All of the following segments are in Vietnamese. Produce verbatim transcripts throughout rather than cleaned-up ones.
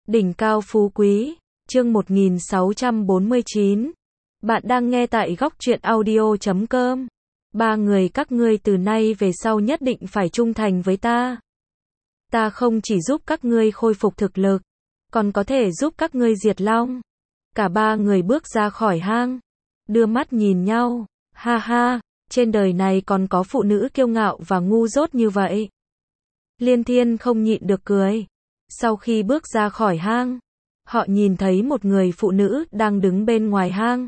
Đỉnh cao phú quý, chương một nghìn sáu trăm bốn mươi chín. Bạn đang nghe tại góc truyện audio chấm com. Ba người các ngươi từ nay về sau nhất định phải trung thành với ta. Ta không chỉ giúp các ngươi khôi phục thực lực, còn có thể giúp các ngươi diệt long. Cả ba người bước ra khỏi hang, đưa mắt nhìn nhau, ha ha, trên đời này còn có phụ nữ kiêu ngạo và ngu dốt như vậy. Liên Thiên không nhịn được cười. Sau khi bước ra khỏi hang, họ nhìn thấy một người phụ nữ đang đứng bên ngoài hang.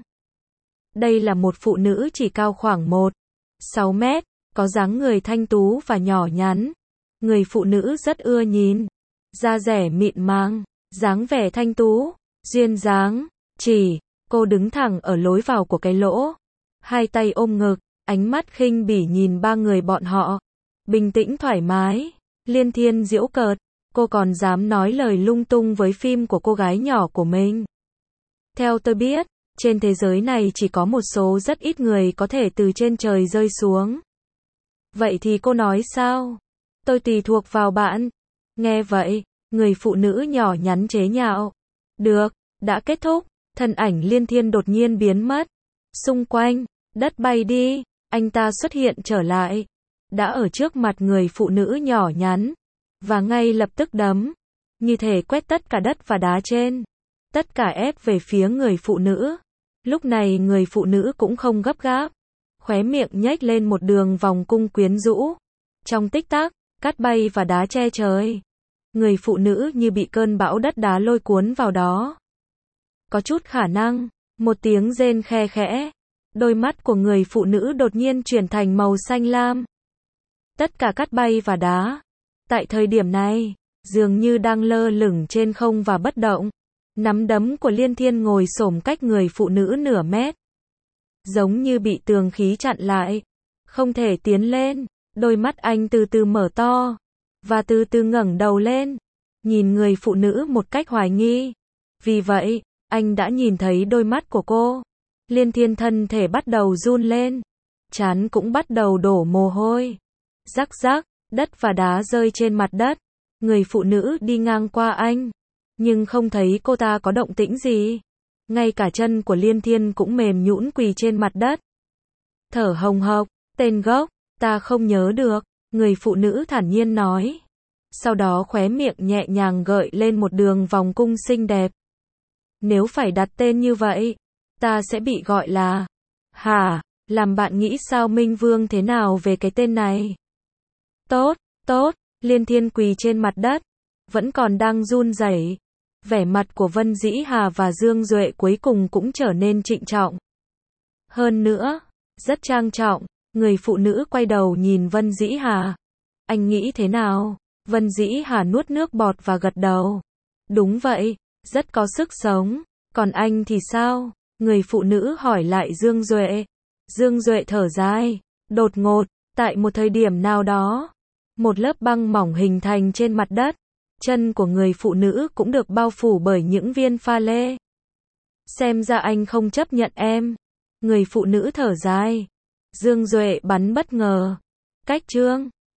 Đây là một phụ nữ chỉ cao khoảng một phẩy sáu mét, có dáng người thanh tú và nhỏ nhắn. Người phụ nữ rất ưa nhìn, da dẻ mịn màng, dáng vẻ thanh tú, duyên dáng, chỉ, cô đứng thẳng ở lối vào của cái lỗ, hai tay ôm ngực, ánh mắt khinh bỉ nhìn ba người bọn họ, bình tĩnh thoải mái. Liên Thiên giễu cợt, cô còn dám nói lời lung tung với phim của cô gái nhỏ của mình. Theo tôi biết, trên thế giới này chỉ có một số rất ít người có thể từ trên trời rơi xuống. Vậy thì cô nói sao? Tôi tùy thuộc vào bạn. Nghe vậy, người phụ nữ nhỏ nhắn chế nhạo. Được, đã kết thúc, thân ảnh Liên Thiên đột nhiên biến mất. Xung quanh, đất bay đi, anh ta xuất hiện trở lại. Đã ở trước mặt người phụ nữ nhỏ nhắn. Và ngay lập tức đấm, như thể quét tất cả đất và đá trên. Tất cả ép về phía người phụ nữ. Lúc này người phụ nữ cũng không gấp gáp. Khóe miệng nhếch lên một đường vòng cung quyến rũ. Trong tích tắc, cát bay và đá che trời. Người phụ nữ như bị cơn bão đất đá lôi cuốn vào đó. Có chút khả năng, một tiếng rên khe khẽ. Đôi mắt của người phụ nữ đột nhiên chuyển thành màu xanh lam. Tất cả cát bay và đá, tại thời điểm này, dường như đang lơ lửng trên không và bất động. Nắm đấm của Liên Thiên ngồi xổm cách người phụ nữ nửa mét. Giống như bị tường khí chặn lại. Không thể tiến lên. Đôi mắt anh từ từ mở to. Và từ từ ngẩng đầu lên. Nhìn người phụ nữ một cách hoài nghi. Vì vậy, anh đã nhìn thấy đôi mắt của cô. Liên Thiên thân thể bắt đầu run lên. Trán cũng bắt đầu đổ mồ hôi. Rắc rắc. Đất và đá rơi trên mặt đất. Người phụ nữ đi ngang qua anh. Nhưng không thấy cô ta có động tĩnh gì. Ngay cả chân của Liên Thiên cũng mềm nhũn quỳ trên mặt đất. Thở hồng hộc. Tên gốc, ta không nhớ được. Người phụ nữ thản nhiên nói. Sau đó khóe miệng nhẹ nhàng gợi lên một đường vòng cung xinh đẹp. Nếu phải đặt tên như vậy, ta sẽ bị gọi là... Hả, làm bạn nghĩ sao Minh Vương thế nào về cái tên này? Tốt, tốt, Liên Thiên quỳ trên mặt đất, vẫn còn đang run rẩy. Vẻ mặt của Vân Dĩ Hà và Dương Duệ cuối cùng cũng trở nên trịnh trọng. Hơn nữa, rất trang trọng, người phụ nữ quay đầu nhìn Vân Dĩ Hà. Anh nghĩ thế nào? Vân Dĩ Hà nuốt nước bọt và gật đầu. Đúng vậy, rất có sức sống. Còn anh thì sao? Người phụ nữ hỏi lại Dương Duệ. Dương Duệ thở dài. Đột ngột, tại một thời điểm nào đó, một lớp băng mỏng hình thành trên mặt đất. Chân của người phụ nữ cũng được bao phủ bởi những viên pha lê. Xem ra anh không chấp nhận em. Người phụ nữ thở dài. Dương Duệ bắn bất ngờ. Cách chương